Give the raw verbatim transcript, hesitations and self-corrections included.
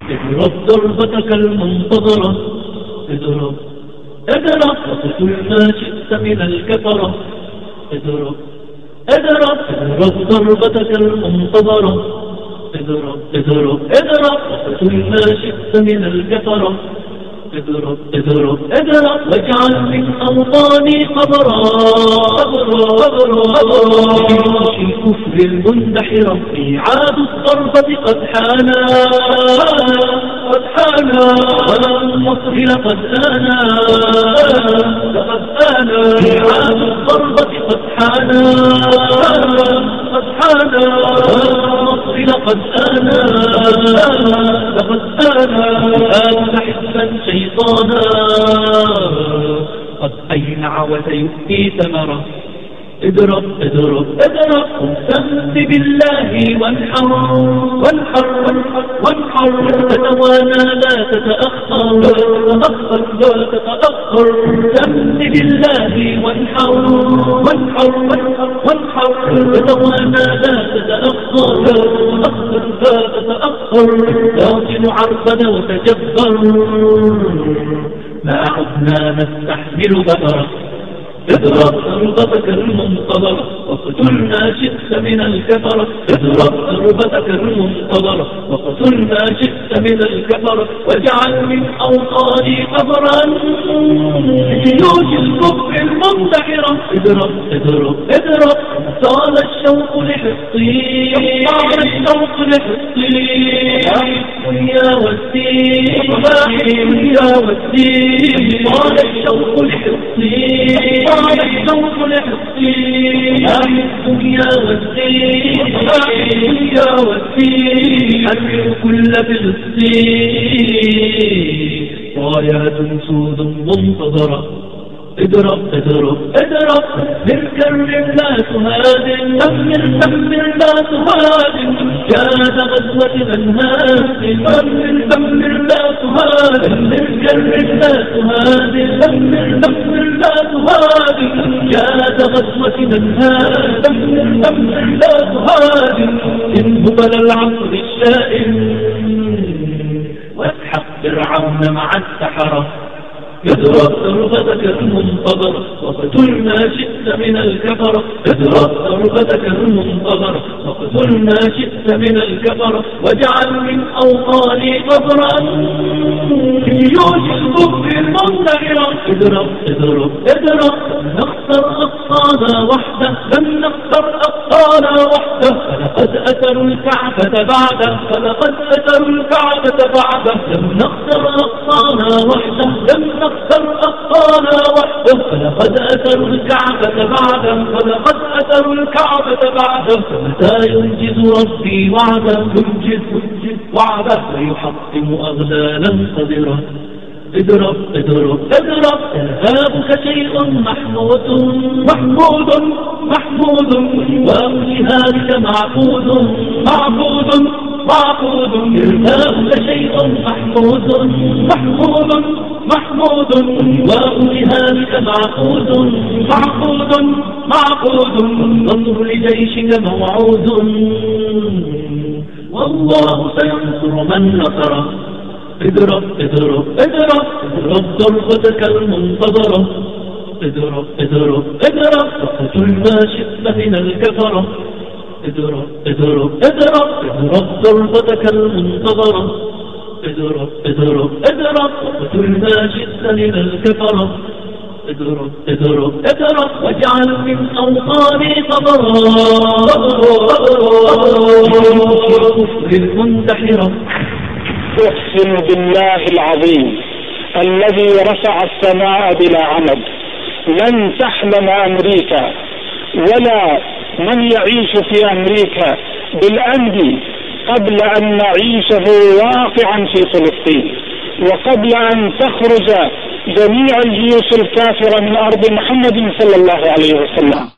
اضرب ضربتك المنتظرة، اضرب اضرب وقتل ما شئت من الكفرة، اضرب اضرب اضرب ضربتك المنتظرة، اضرب اضرب اضرب وقتل ما شئت من الكفرة، اضرب اضرب اضرب واجعل من أوطاني قبرا قبرا قبرا في الكفر المندحرة. ميعاد الضربة قد حانا قد حانا والنصر لقد آنا لقد آنا. ميعاد الضربة قد حانا قد حانا والنصر لقد آنا لقد آنا. آن حزبا شيطانا قد أينع وسيؤتي ثمرة. اضرب اضرب اضرب قسمت بالله وانحر وانحر وانحر. تتوانى لا تتأخر لا تتأخر لا تتأخر. قسمت بالله وانحر وانحر وانحر. تتوانى لا تتأخر لا تتأخر لا تتأخر. لكن عرفنا وتجبر ما عدنا نستحمل بطرا. اضرب ضربتك المنتظرة وقتل ما شئت من الكفرة. اضرب ضربتك المنتظرة وقتل ما شئت من الكفرة. واجعل من أوطاني قبرا جيوش الكفر المنتحرة. اضرب اضرب اضرب طال الشوق لحصي طال الشوق لحصي. يا والدين يا والدين طال الشوق لحصي طال الشوق لحصي. يا الدنيا والدين يا والدين حرر كل فلسطين. رايات سود منتظرة. اضرب اضرب اضرب دمر لا تهادم دمر دمر لا تهادم. جاد غزوة منهاز دمر دمر لا تهادم. دمر لا تهادم دمر دمر لا تهادم. جاد غزوة منهاز دمر دمر لا تهادم. إن هبل العصر الشائم واسحق فرعون مع السحرة. اضرب ضربتك المنتظرة وقتل ما شئت من الكفرة. اضرب ضربتك المنتظرة وقتل ما شئت من الكفرة. واجعل من أوطاني قبرا جيوش الكفر المنتحرة. اضرب اضرب اضرب نخسر أقصانا وحده لم نخسر أقصانا وحده. فلقد أتروا الكعبة بعده فلقد أتروا الكعبة بعده. لم نخسر أقصانا وحده لم نخسر أقصانا وحده. فلقد أتروا الكعبة بعده فلقد أتروا الكعبة بعده. فمتى ينجز ربي وعده ينجز وعده ويحطم أغلالا قدرة. اضرب اضرب اضرب إرهابك شيء محمود محمود محمود. وجهادك معبود معبود معبود. إرهابك شيء محمود محمود محمود. وجهادك معبود معبود معبود. نصر لجيشك موعود والله سينصر من نصره. اضرب اضرب اضرب اضرب ضربتك المنتظرة. اضرب اضرب اضرب وقتل ما شئت من الكفرة. اضرب اضرب اضرب اضرب ضربتك المنتظرة. اضرب اضرب اضرب وقتل ما شئت من الكفرة. اضرب اضرب اضرب واجعل من أوطاني قبرا الكفر المندحرة. أقسم بالله العظيم الذي رفع السماء بلا عمد لن تحلم أمريكا ولا من يعيش في أمريكا بالأمن قبل أن نعيشه واقعا في فلسطين، وقبل أن تخرج جميع الجيوش الكافرة من أرض محمد صلى الله عليه وسلم.